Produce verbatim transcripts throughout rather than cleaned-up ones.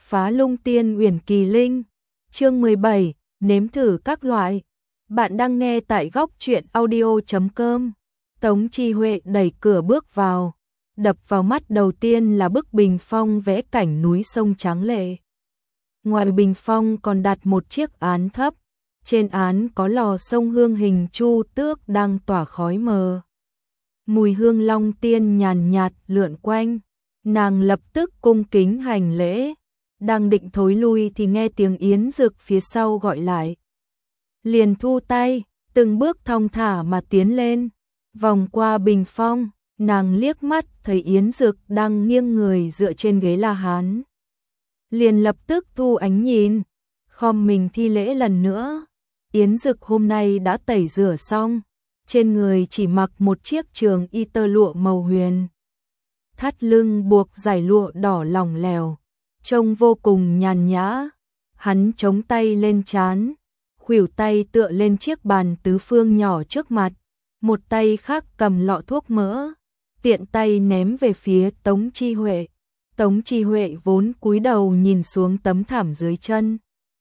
phá lung tiên uyển kỳ linh. Chương mười bảy, nếm thử các loại. Bạn đang nghe tại góc truyện audio chấm com. Tống Chi Huệ đẩy cửa bước vào, đập vào mắt đầu tiên là bức bình phong vẽ cảnh núi sông tráng lệ. Ngoài bình phong còn đặt một chiếc án thấp, trên án có lò sông hương hình chu tước đang tỏa khói mờ. Mùi hương long tiên nhàn nhạt lượn quanh, nàng lập tức cung kính hành lễ, đang định thối lui thì nghe tiếng Yến Dực phía sau gọi lại. Liền thu tay, từng bước thong thả mà tiến lên, vòng qua bình phong, nàng liếc mắt thấy Yến Dực đang nghiêng người dựa trên ghế La Hán. Liền lập tức thu ánh nhìn, khom mình thi lễ lần nữa. Yến Dực hôm nay đã tẩy rửa xong, trên người chỉ mặc một chiếc trường y tơ lụa màu huyền. Thắt lưng buộc dải lụa đỏ lỏng lẻo, trông vô cùng nhàn nhã. Hắn chống tay lên trán, khuỷu tay tựa lên chiếc bàn tứ phương nhỏ trước mặt, một tay khác cầm lọ thuốc mỡ, tiện tay ném về phía Tống Chi Huệ. Tống Chi Huệ vốn cúi đầu nhìn xuống tấm thảm dưới chân,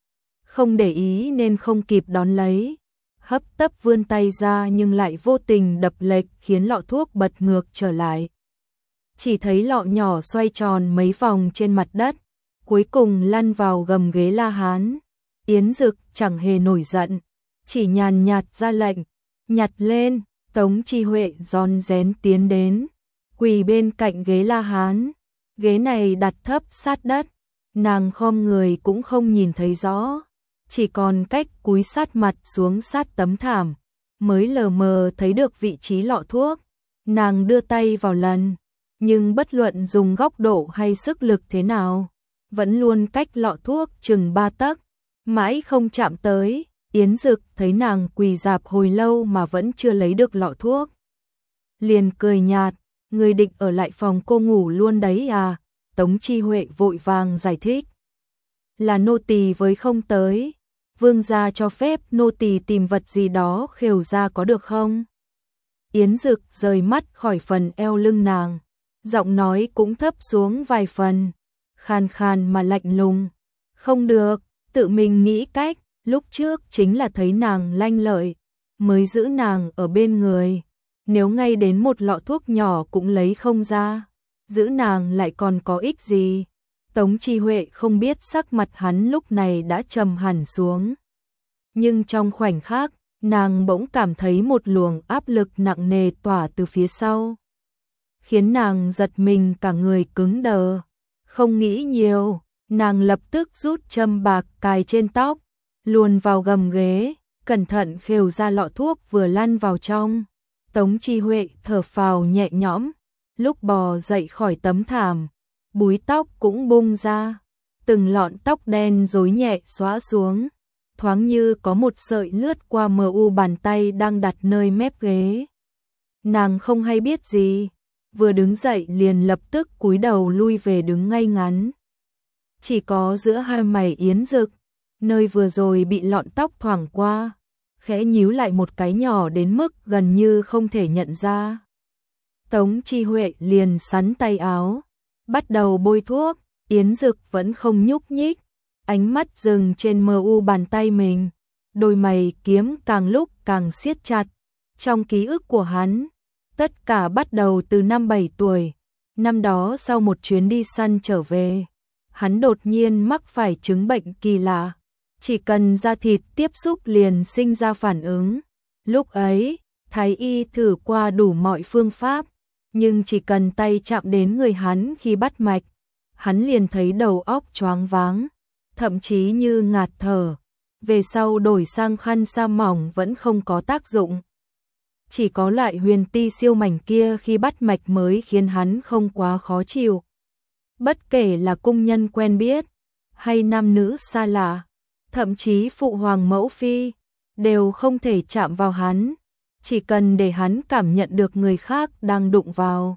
không để ý nên không kịp đón lấy, hấp tấp vươn tay ra nhưng lại vô tình đập lệch khiến lọ thuốc bật ngược trở lại. Chỉ thấy lọ nhỏ xoay tròn mấy vòng trên mặt đất, cuối cùng lăn vào gầm ghế La Hán. Yến Dực chẳng hề nổi giận, chỉ nhàn nhạt ra lệnh, nhặt lên. Tống Chi Huệ rón rén tiến đến, quỳ bên cạnh ghế La Hán. Ghế này đặt thấp sát đất, nàng khom người cũng không nhìn thấy rõ, chỉ còn cách cúi sát mặt xuống sát tấm thảm, mới lờ mờ thấy được vị trí lọ thuốc. Nàng đưa tay vào lần, nhưng bất luận dùng góc độ hay sức lực thế nào, vẫn luôn cách lọ thuốc chừng ba tấc, mãi không chạm tới. Yến Dực thấy nàng quỳ rạp hồi lâu mà vẫn chưa lấy được lọ thuốc, liền cười nhạt, người định ở lại phòng cô ngủ luôn đấy à? Tống Chi Huệ vội vàng giải thích, là nô tỳ với không tới, vương gia cho phép nô tỳ tìm vật gì đó khều ra có được không? Yến Dực rời mắt khỏi phần eo lưng nàng, giọng nói cũng thấp xuống vài phần, khàn khàn mà lạnh lùng, không được, tự mình nghĩ cách. Lúc trước chính là thấy nàng lanh lợi, mới giữ nàng ở bên người. Nếu ngay đến một lọ thuốc nhỏ cũng lấy không ra, giữ nàng lại còn có ích gì? Tống Chi Huệ không biết sắc mặt hắn lúc này đã trầm hẳn xuống. Nhưng trong khoảnh khắc, nàng bỗng cảm thấy một luồng áp lực nặng nề tỏa từ phía sau, khiến nàng giật mình cả người cứng đờ. Không nghĩ nhiều, nàng lập tức rút châm bạc cài trên tóc, luồn vào gầm ghế, cẩn thận khều ra lọ thuốc vừa lăn vào trong. Tống Chi Huệ thở phào nhẹ nhõm, lúc bò dậy khỏi tấm thảm, búi tóc cũng bung ra, từng lọn tóc đen rối nhẹ xõa xuống, thoáng như có một sợi lướt qua mờ u bàn tay đang đặt nơi mép ghế. Nàng không hay biết gì, vừa đứng dậy liền lập tức cúi đầu lui về đứng ngay ngắn. Chỉ có giữa hai mày Yến Dực, nơi vừa rồi bị lọn tóc thoảng qua, khẽ nhíu lại một cái nhỏ đến mức gần như không thể nhận ra. Tống Chi Huệ liền sắn tay áo, bắt đầu bôi thuốc. Yến Dực vẫn không nhúc nhích, ánh mắt dừng trên mờ u bàn tay mình, đôi mày kiếm càng lúc càng siết chặt. Trong ký ức của hắn, tất cả bắt đầu từ năm bảy tuổi, năm đó sau một chuyến đi săn trở về, hắn đột nhiên mắc phải chứng bệnh kỳ lạ. Chỉ cần da thịt tiếp xúc liền sinh ra phản ứng. Lúc ấy, thái y thử qua đủ mọi phương pháp, nhưng chỉ cần tay chạm đến người hắn khi bắt mạch, hắn liền thấy đầu óc choáng váng, thậm chí như ngạt thở. Về sau đổi sang khăn sa mỏng vẫn không có tác dụng. Chỉ có loại huyền ti siêu mảnh kia khi bắt mạch mới khiến hắn không quá khó chịu. Bất kể là cung nhân quen biết, hay nam nữ xa lạ, thậm chí phụ hoàng mẫu phi, đều không thể chạm vào hắn, chỉ cần để hắn cảm nhận được người khác đang đụng vào.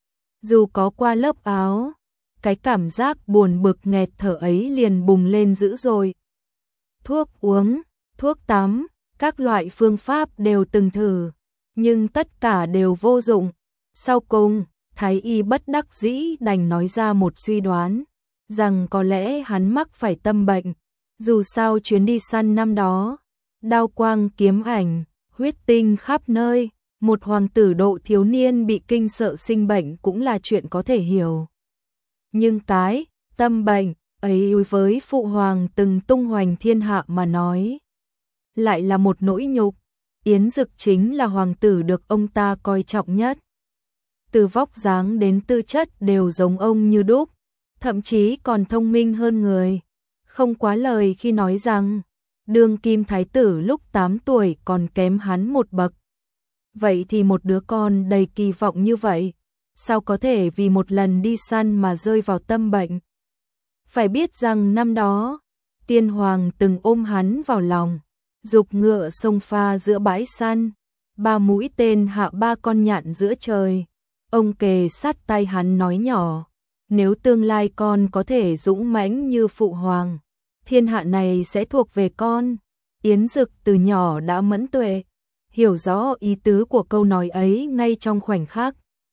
Dù có qua lớp áo, cái cảm giác buồn bực nghẹt thở ấy liền bùng lên dữ dội. Thuốc uống, thuốc tắm, các loại phương pháp đều từng thử, nhưng tất cả đều vô dụng. Sau cùng, thái y bất đắc dĩ đành nói ra một suy đoán. rằng có lẽ hắn mắc phải tâm bệnh. Dù sao chuyến đi săn năm đó, đao quang kiếm ảnh, huyết tinh khắp nơi, một hoàng tử độ thiếu niên bị kinh sợ sinh bệnh cũng là chuyện có thể hiểu. Nhưng cái tâm bệnh ấy với phụ hoàng từng tung hoành thiên hạ mà nói, lại là một nỗi nhục. Yến Dực chính là hoàng tử được ông ta coi trọng nhất. Từ vóc dáng đến tư chất đều giống ông như đúc, thậm chí còn thông minh hơn người. Không quá lời khi nói rằng, đương kim thái tử lúc tám tuổi còn kém hắn một bậc. Vậy thì một đứa con đầy kỳ vọng như vậy, sao có thể vì một lần đi săn mà rơi vào tâm bệnh? Phải biết rằng năm đó, tiên hoàng từng ôm hắn vào lòng, giục ngựa xông pha giữa bãi săn, ba mũi tên hạ ba con nhạn giữa trời. Ông kề sát tay hắn nói nhỏ, nếu tương lai con có thể dũng mãnh như phụ hoàng, thiên hạ này sẽ thuộc về con. Yến Dực từ nhỏ đã mẫn tuệ, hiểu rõ ý tứ của câu nói ấy ngay trong khoảnh khắc.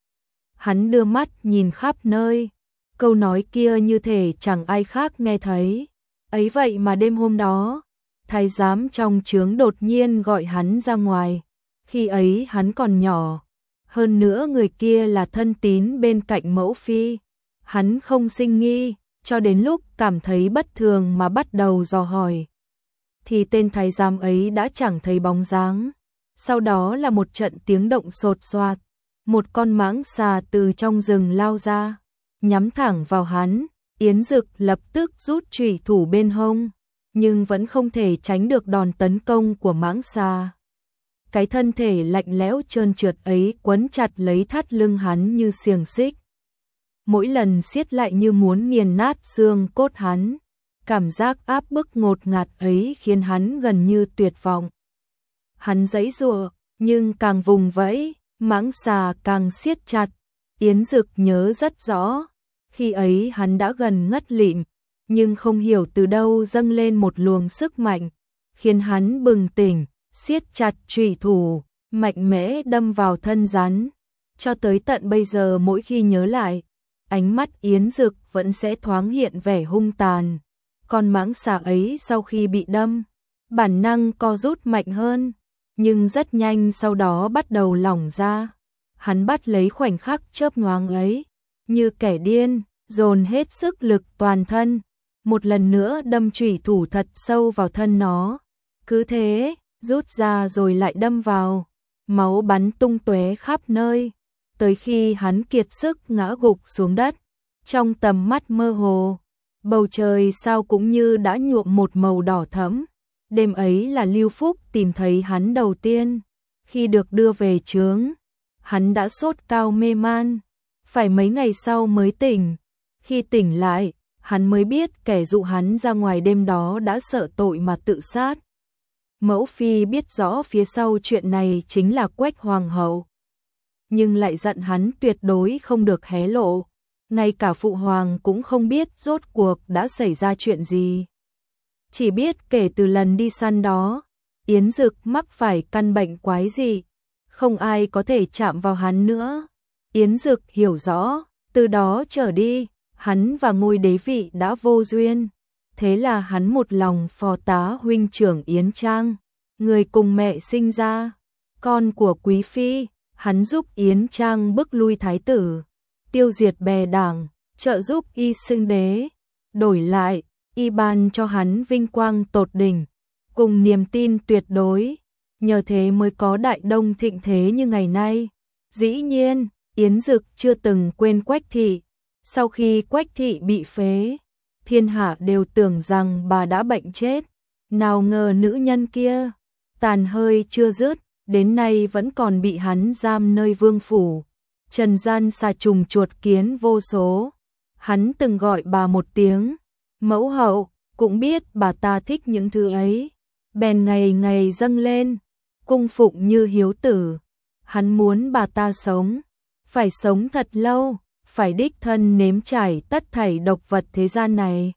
Hắn đưa mắt nhìn khắp nơi, câu nói kia như thể chẳng ai khác nghe thấy. Ấy vậy mà đêm hôm đó, thái giám trong trướng đột nhiên gọi hắn ra ngoài. Khi ấy hắn còn nhỏ, hơn nữa người kia là thân tín bên cạnh mẫu phi. Hắn không sinh nghi, cho đến lúc cảm thấy bất thường mà bắt đầu dò hỏi, thì tên thái giám ấy đã chẳng thấy bóng dáng. Sau đó là một trận tiếng động sột soạt, một con mãng xà từ trong rừng lao ra, nhắm thẳng vào hắn. Yến Dực lập tức rút chủy thủ bên hông, nhưng vẫn không thể tránh được đòn tấn công của mãng xà. Cái thân thể lạnh lẽo trơn trượt ấy quấn chặt lấy thắt lưng hắn như xiềng xích. Mỗi lần siết lại như muốn nghiền nát xương cốt hắn. Cảm giác áp bức ngột ngạt ấy khiến hắn gần như tuyệt vọng. Hắn giãy giụa, nhưng càng vùng vẫy, mãng xà càng siết chặt. Yến Dực nhớ rất rõ, khi ấy hắn đã gần ngất lịm, nhưng không hiểu từ đâu dâng lên một luồng sức mạnh, khiến hắn bừng tỉnh, siết chặt chủy thủ, mạnh mẽ đâm vào thân rắn. Cho tới tận bây giờ mỗi khi nhớ lại, ánh mắt Yến Dực vẫn sẽ thoáng hiện vẻ hung tàn. Con mãng xà ấy sau khi bị đâm, bản năng co rút mạnh hơn, nhưng rất nhanh sau đó bắt đầu lỏng ra. Hắn bắt lấy khoảnh khắc chớp nhoáng ấy, như kẻ điên, dồn hết sức lực toàn thân, một lần nữa đâm chủy thủ thật sâu vào thân nó. Cứ thế, rút ra rồi lại đâm vào, máu bắn tung tóe khắp nơi, tới khi hắn kiệt sức ngã gục xuống đất. Trong tầm mắt mơ hồ, bầu trời sao cũng như đã nhuộm một màu đỏ thẫm. Đêm ấy là Lưu Phúc tìm thấy hắn đầu tiên. Khi được đưa về trướng, hắn đã sốt cao mê man, phải mấy ngày sau mới tỉnh. Khi tỉnh lại, hắn mới biết kẻ dụ hắn ra ngoài đêm đó đã sợ tội mà tự sát. Mẫu phi biết rõ phía sau chuyện này chính là Quách hoàng hậu, nhưng lại dặn hắn tuyệt đối không được hé lộ. Ngay cả phụ hoàng cũng không biết rốt cuộc đã xảy ra chuyện gì. Chỉ biết kể từ lần đi săn đó, Yến Dực mắc phải căn bệnh quái dị, không ai có thể chạm vào hắn nữa. Yến Dực hiểu rõ, từ đó trở đi, hắn và ngôi đế vị đã vô duyên. Thế là hắn một lòng phò tá huynh trưởng Yến Trang, người cùng mẹ sinh ra, con của quý phi. Hắn giúp Yến Trang bức lui thái tử, tiêu diệt bè đảng, trợ giúp y xưng đế. Đổi lại, y ban cho hắn vinh quang tột đỉnh, cùng niềm tin tuyệt đối. Nhờ thế mới có Đại Đông thịnh thế như ngày nay. Dĩ nhiên, Yến Dực chưa từng quên Quách thị. Sau khi Quách thị bị phế, thiên hạ đều tưởng rằng bà đã bệnh chết. Nào ngờ nữ nhân kia, tàn hơi chưa dứt, đến nay vẫn còn bị hắn giam nơi vương phủ. Trần gian xà trùng chuột kiến vô số. Hắn từng gọi bà một tiếng mẫu hậu, cũng biết bà ta thích những thứ ấy, bèn ngày ngày dâng lên, cung phụng như hiếu tử. Hắn muốn bà ta sống, phải sống thật lâu, phải đích thân nếm trải tất thảy độc vật thế gian này,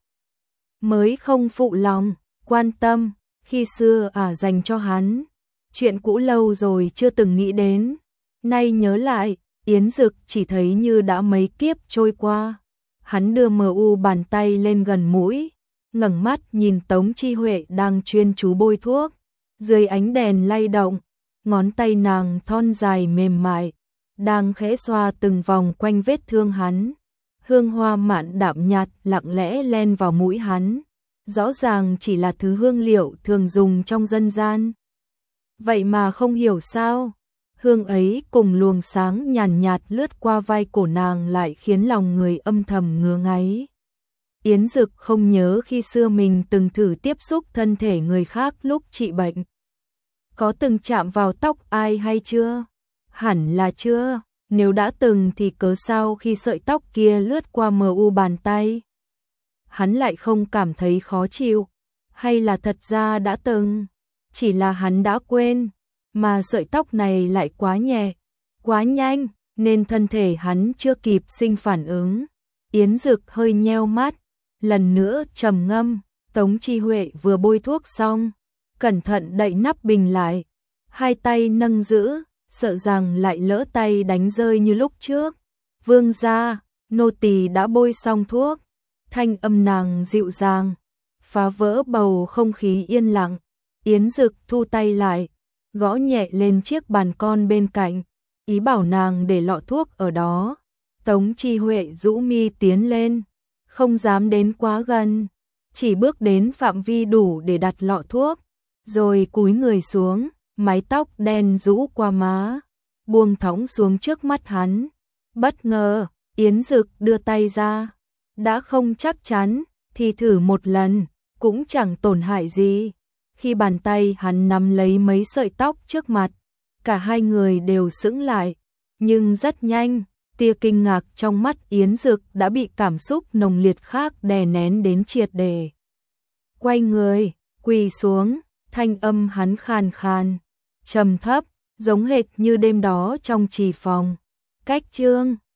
mới không phụ lòng, quan tâm. Khi xưa à dành cho hắn, chuyện cũ lâu rồi chưa từng nghĩ đến, nay nhớ lại, Yến Dực chỉ thấy như đã mấy kiếp trôi qua. Hắn đưa mờ u bàn tay lên gần mũi, ngẩng mắt nhìn Tống Chi Huệ đang chuyên chú bôi thuốc. Dưới ánh đèn lay động, ngón tay nàng thon dài mềm mại, đang khẽ xoa từng vòng quanh vết thương hắn. Hương hoa mặn đạm nhạt lặng lẽ len vào mũi hắn, rõ ràng chỉ là thứ hương liệu thường dùng trong dân gian. Vậy mà không hiểu sao, hương ấy cùng luồng sáng nhàn nhạt lướt qua vai cổ nàng lại khiến lòng người âm thầm ngứa ngáy. Yến Dực không nhớ khi xưa mình từng thử tiếp xúc thân thể người khác lúc trị bệnh. Có từng chạm vào tóc ai hay chưa? Hẳn là chưa, nếu đã từng thì cớ sao khi sợi tóc kia lướt qua mờ u bàn tay hắn lại không cảm thấy khó chịu, hay là thật ra đã từng, chỉ là hắn đã quên, mà sợi tóc này lại quá nhẹ, quá nhanh, nên thân thể hắn chưa kịp sinh phản ứng. Yến Dực hơi nheo mắt, lần nữa trầm ngâm. Tống Chi Huệ vừa bôi thuốc xong, cẩn thận đậy nắp bình lại, hai tay nâng giữ, sợ rằng lại lỡ tay đánh rơi như lúc trước. Vương gia, nô tỳ đã bôi xong thuốc. Thanh âm nàng dịu dàng, phá vỡ bầu không khí yên lặng. Yến Dực thu tay lại, gõ nhẹ lên chiếc bàn con bên cạnh, ý bảo nàng để lọ thuốc ở đó. Tống Chi Huệ rũ mi tiến lên, không dám đến quá gần, chỉ bước đến phạm vi đủ để đặt lọ thuốc, rồi cúi người xuống, mái tóc đen rũ qua má, buông thõng xuống trước mắt hắn. Bất ngờ, Yến Dực đưa tay ra, đã không chắc chắn, thì thử một lần, cũng chẳng tổn hại gì. Khi bàn tay hắn nắm lấy mấy sợi tóc trước mặt, cả hai người đều sững lại, nhưng rất nhanh, tia kinh ngạc trong mắt Yến Dực đã bị cảm xúc nồng liệt khác đè nén đến triệt để. Quay người, quỳ xuống, thanh âm hắn khàn khàn, trầm thấp, giống hệt như đêm đó trong trì phòng. Cách chương